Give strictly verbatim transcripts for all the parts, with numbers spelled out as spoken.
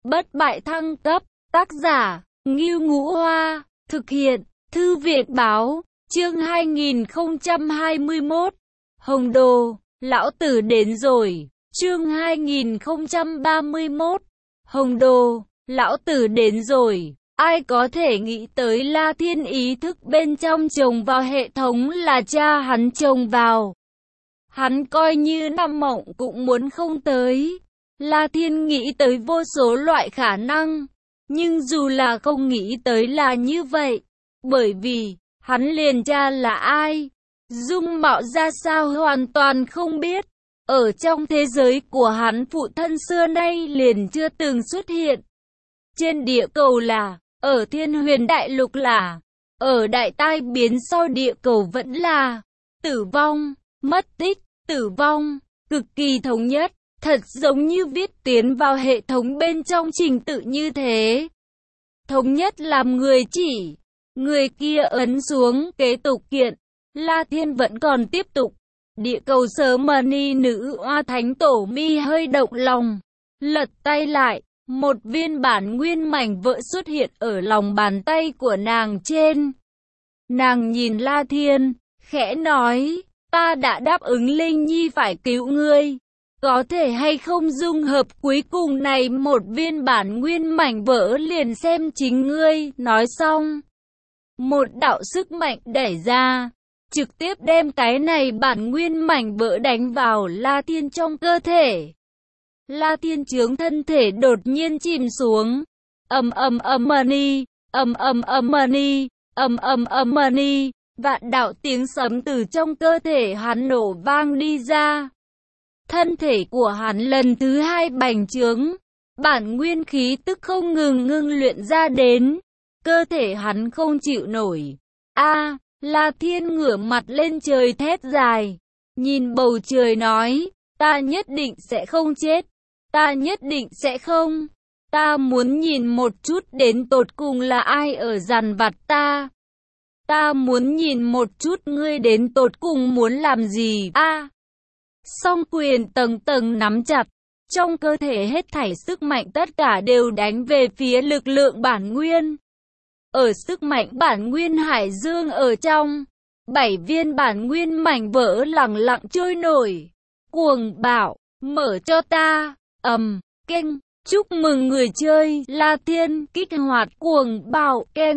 Bất bại thăng cấp, tác giả, Ngưu Ngũ Hoa, thực hiện, Thư viện Báo, chương hai nghìn không trăm hai mươi mốt, Hồng Đồ, lão tử đến rồi, chương hai nghìn không trăm ba mươi mốt, Hồng Đồ, lão tử đến rồi. Ai có thể nghĩ tới La Thiên ý thức bên trong trồng vào hệ thống là cha hắn trồng vào. Hắn coi như nằm mộng cũng muốn không tới. La Thiên nghĩ tới vô số loại khả năng, nhưng dù là không nghĩ tới là như vậy, bởi vì hắn liền cha là ai, dung mạo ra sao hoàn toàn không biết. Ở trong thế giới của hắn, phụ thân xưa nay liền chưa từng xuất hiện. Trên địa cầu là, ở Thiên Huyền Đại Lục là, ở đại tai biến sau địa cầu vẫn là tử vong, mất tích, tử vong, cực kỳ thống nhất, thật giống như viết tiến vào hệ thống bên trong trình tự như thế. Thống nhất làm người chỉ, người kia ấn xuống kế tục kiện, La Thiên vẫn còn tiếp tục. Địa cầu sớ mờ ni nữ oa thánh tổ mi hơi động lòng, lật tay lại, một viên bản nguyên mảnh vỡ xuất hiện ở lòng bàn tay của nàng trên. Nàng nhìn La Thiên, khẽ nói, ta đã đáp ứng Linh Nhi phải cứu ngươi. Có thể hay không dung hợp cuối cùng này một viên bản nguyên mảnh vỡ liền xem chính ngươi. Nói xong, một đạo sức mạnh đẩy ra, trực tiếp đem cái này bản nguyên mảnh vỡ đánh vào La Thiên trong cơ thể. La Thiên chướng thân thể đột nhiên chìm xuống. Ầm ầm ầm ni, ầm ầm ầm ni, ầm ầm ầm ni, vạn đạo tiếng sấm từ trong cơ thể hắn nổ vang đi ra. Thân thể của hắn lần thứ hai bành trướng, bản nguyên khí tức không ngừng ngưng luyện ra đến, cơ thể hắn không chịu nổi. A, La Thiên ngửa mặt lên trời thét dài, nhìn bầu trời nói, ta nhất định sẽ không chết, ta nhất định sẽ không, ta muốn nhìn một chút đến tột cùng là ai ở dằn vặt ta. Ta muốn nhìn một chút ngươi đến tột cùng muốn làm gì. A, song quyền tầng tầng nắm chặt, trong cơ thể hết thảy sức mạnh tất cả đều đánh về phía lực lượng bản nguyên. Ở sức mạnh bản nguyên hải dương ở trong, bảy viên bản nguyên mảnh vỡ lặng lặng trôi nổi. Cuồng bạo, mở cho ta, ầm, kênh, chúc mừng người chơi, La Thiên kích hoạt cuồng bạo kênh.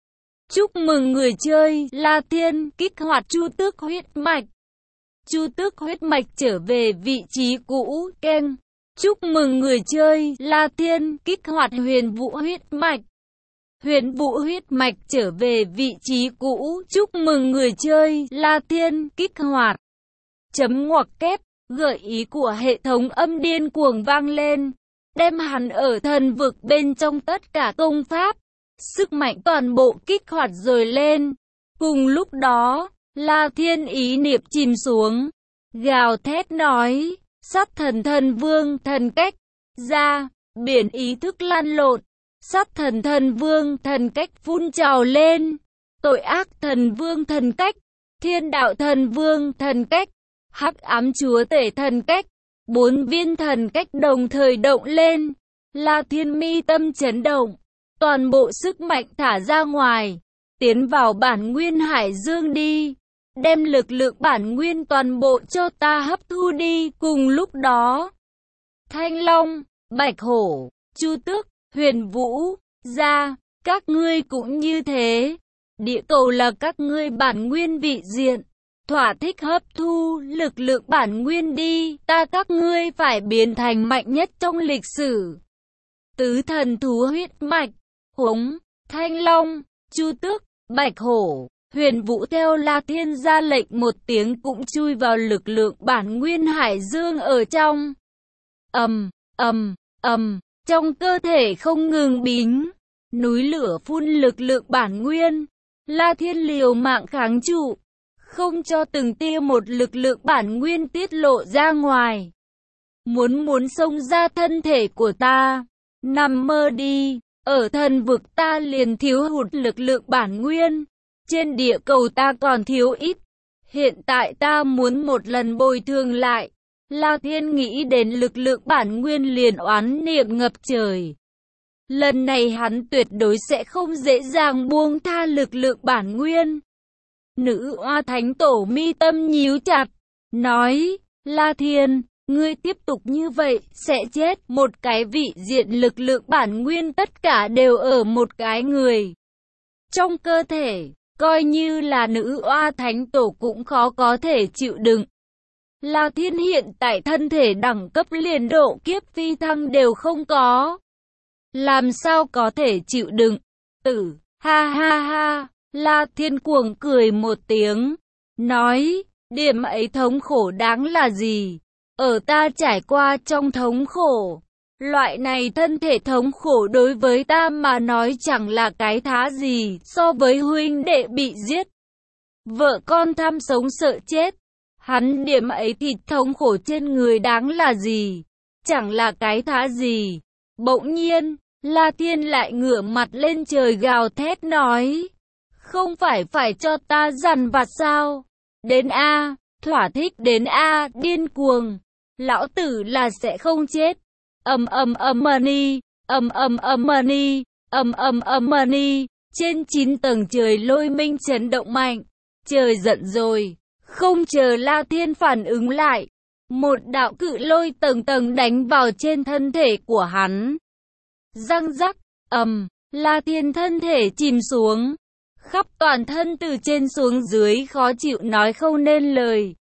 Chúc mừng người chơi, La Thiên kích hoạt Chu Tước huyết mạch. Chu Tước huyết mạch trở về vị trí cũ, kênh. Chúc mừng người chơi, La Thiên kích hoạt Huyền Vũ huyết mạch. Huyền Vũ huyết mạch trở về vị trí cũ. Chúc mừng người chơi, La Thiên kích hoạt. Chấm ngoặc kép, gợi ý của hệ thống âm điên cuồng vang lên, đem hắn ở thần vực bên trong tất cả công pháp, sức mạnh toàn bộ kích hoạt rồi lên. Cùng lúc đó, La Thiên ý niệm chìm xuống, gào thét nói, sát thần thần vương thần cách, ra, biển ý thức lan lộn, sát thần thần vương thần cách phun trào lên, tội ác thần vương thần cách, thiên đạo thần vương thần cách, hắc ám chúa tể thần cách, bốn viên thần cách đồng thời động lên. La Thiên mi tâm chấn động, toàn bộ sức mạnh thả ra ngoài, tiến vào bản nguyên hải dương đi, đem lực lượng bản nguyên toàn bộ cho ta hấp thu đi. Cùng lúc đó, Thanh Long, Bạch Hổ, Chu Tước, Huyền Vũ, ra, các ngươi cũng như thế. Địa cầu là các ngươi bản nguyên vị diện, thỏa thích hấp thu lực lượng bản nguyên đi, ta các ngươi phải biến thành mạnh nhất trong lịch sử. Tứ thần thú huyết mạch, Hống, Thanh Long, Chu Tước, Bạch Hổ, Huyền Vũ theo La Thiên ra lệnh một tiếng cũng chui vào lực lượng bản nguyên hải dương ở trong. Ầm, ầm, ầm, trong cơ thể không ngừng bính, núi lửa phun lực lượng bản nguyên. La Thiên liều mạng kháng trụ, không cho từng tia một lực lượng bản nguyên tiết lộ ra ngoài. Muốn muốn xông ra thân thể của ta, nằm mơ đi, ở thần vực ta liền thiếu hụt lực lượng bản nguyên, trên địa cầu ta còn thiếu ít, hiện tại ta muốn một lần bồi thường lại. La Thiên nghĩ đến lực lượng bản nguyên liền oán niệm ngập trời, Lần này hắn tuyệt đối sẽ không dễ dàng buông tha lực lượng bản nguyên. Nữ oa thánh tổ mi tâm nhíu chặt, nói, La Thiên, ngươi tiếp tục như vậy, sẽ chết. Một cái vị diện lực lượng bản nguyên tất cả đều ở một cái người. Trong cơ thể, coi như là nữ oa thánh tổ cũng khó có thể chịu đựng. La Thiên hiện tại thân thể đẳng cấp liền độ kiếp phi thăng đều không có. Làm sao có thể chịu đựng? Tử, ha ha ha, La Thiên cuồng cười một tiếng, nói, điểm ấy thống khổ đáng là gì? Ở ta trải qua trong thống khổ, loại này thân thể thống khổ đối với ta mà nói chẳng là cái thá gì so với huynh đệ bị giết. Vợ con tham sống sợ chết, hắn điểm ấy thịt thống khổ trên người đáng là gì? Chẳng là cái thá gì? Bỗng nhiên, La Thiên lại ngửa mặt lên trời gào thét nói, không phải phải cho ta dằn vặt sao? Đến A, thỏa thích đến A, điên cuồng. Lão tử là sẽ không chết. Ầm ầm ầm money, ầm ầm ầm money, ầm ầm ầm money. Trên chín tầng trời lôi minh chấn động mạnh. Trời giận rồi. Không chờ La Thiên phản ứng lại, một đạo cự lôi tầng tầng đánh vào trên thân thể của hắn. Răng rắc, ầm, La Thiên thân thể chìm xuống. Khắp toàn thân từ trên xuống dưới khó chịu nói không nên lời.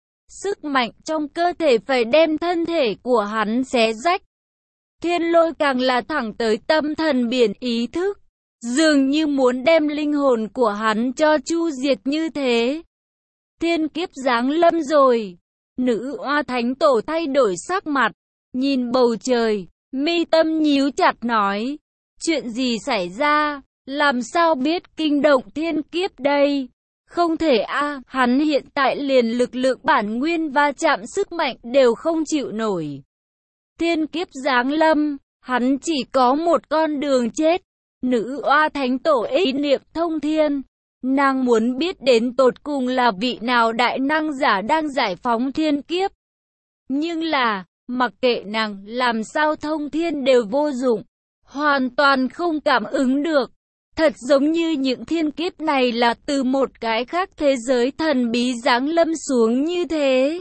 Sức mạnh trong cơ thể phải đem thân thể của hắn xé rách. Thiên lôi càng là thẳng tới tâm thần biển ý thức, dường như muốn đem linh hồn của hắn cho chu diệt như thế. Thiên kiếp giáng lâm rồi. Nữ oa thánh tổ thay đổi sắc mặt, nhìn bầu trời, mi tâm nhíu chặt nói, chuyện gì xảy ra, làm sao biết kinh động thiên kiếp đây? Không thể a, à, hắn hiện tại liền lực lượng bản nguyên va chạm sức mạnh đều không chịu nổi. Thiên kiếp giáng lâm, hắn chỉ có một con đường chết. Nữ oa thánh tổ ý niệm thông thiên, nàng muốn biết đến tột cùng là vị nào đại năng giả đang giải phóng thiên kiếp. Nhưng là, mặc kệ nàng làm sao thông thiên đều vô dụng, hoàn toàn không cảm ứng được. Thật giống như những thiên kiếp này là từ một cái khác thế giới thần bí giáng lâm xuống như thế.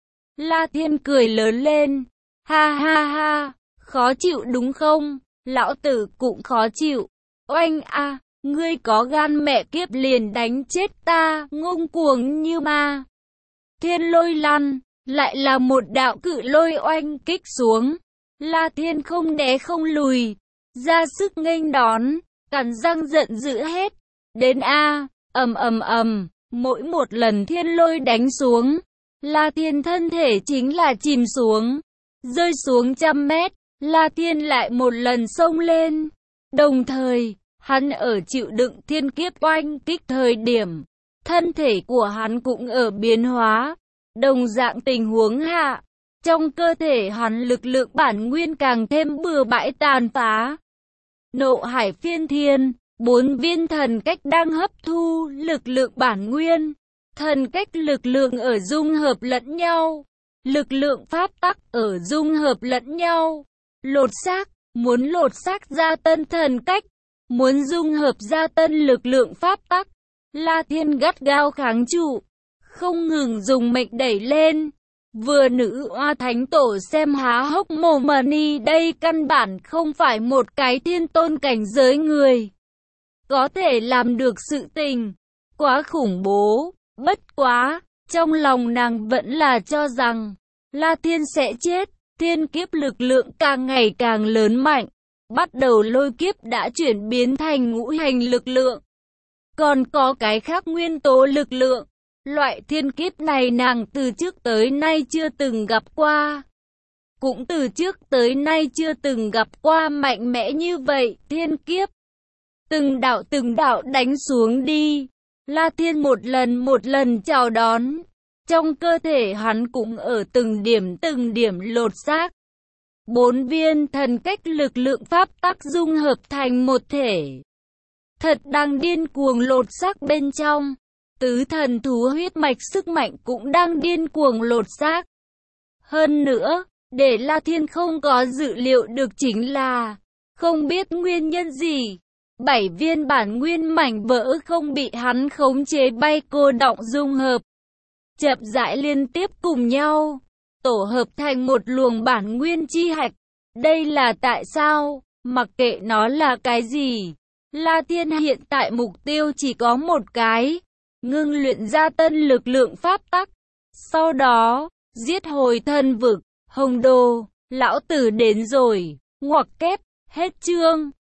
La Thiên cười lớn lên, ha ha ha, khó chịu đúng không? Lão tử cũng khó chịu. Oanh a, ngươi có gan mẹ kiếp liền đánh chết ta, ngông cuồng như ma. Thiên lôi lăn, lại là một đạo cự lôi oanh kích xuống. La Thiên không né không lùi, ra sức nghênh đón, cắn răng giận dữ hết. Đến a, ầm ầm ầm, mỗi một lần thiên lôi đánh xuống, La Thiên thân thể chính là chìm xuống, rơi xuống trăm mét. La Thiên lại một lần xông lên, đồng thời hắn ở chịu đựng thiên kiếp oanh kích thời điểm, thân thể của hắn cũng ở biến hóa. Đồng dạng tình huống hạ, trong cơ thể hắn lực lượng bản nguyên càng thêm bừa bãi tàn phá. Nộ hải phiên thiên, bốn viên thần cách đang hấp thu lực lượng bản nguyên. Thần cách lực lượng ở dung hợp lẫn nhau, lực lượng pháp tắc ở dung hợp lẫn nhau. Lột xác, muốn lột xác ra tân thần cách, muốn dung hợp ra tân lực lượng pháp tắc. La Thiên gắt gao kháng trụ, không ngừng dùng mệnh đẩy lên. Vừa nữ oa thánh tổ xem há hốc mồm, money đây căn bản không phải một cái thiên tôn cảnh giới người có thể làm được sự tình, quá khủng bố. Bất quá, trong lòng nàng vẫn là cho rằng La Thiên sẽ chết. Thiên kiếp lực lượng càng ngày càng lớn mạnh, bắt đầu lôi kiếp đã chuyển biến thành ngũ hành lực lượng. Còn có cái khác nguyên tố lực lượng, loại thiên kiếp này nàng từ trước tới nay chưa từng gặp qua. Cũng từ trước tới nay chưa từng gặp qua mạnh mẽ như vậy, thiên kiếp. Từng đạo từng đạo đánh xuống đi, La Thiên một lần một lần chào đón. Trong cơ thể hắn cũng ở từng điểm từng điểm lột xác. Bốn viên thần cách lực lượng pháp tắc dung hợp thành một thể. Thật đang điên cuồng lột xác bên trong. Tứ thần thú huyết mạch sức mạnh cũng đang điên cuồng lột xác. Hơn nữa, để La Thiên không có dự liệu được chính là không biết nguyên nhân gì. Bảy viên bản nguyên mảnh vỡ không bị hắn khống chế bay cô đọng dung hợp, chậm rãi liên tiếp cùng nhau, tổ hợp thành một luồng bản nguyên chi hạch. Đây là tại sao, mặc kệ nó là cái gì, La Thiên hiện tại mục tiêu chỉ có một cái, ngưng luyện ra tân lực lượng pháp tắc. Sau đó, giết hồi thân vực, Hồng Đồ, lão tử đến rồi, ngoặc kép, hết chương.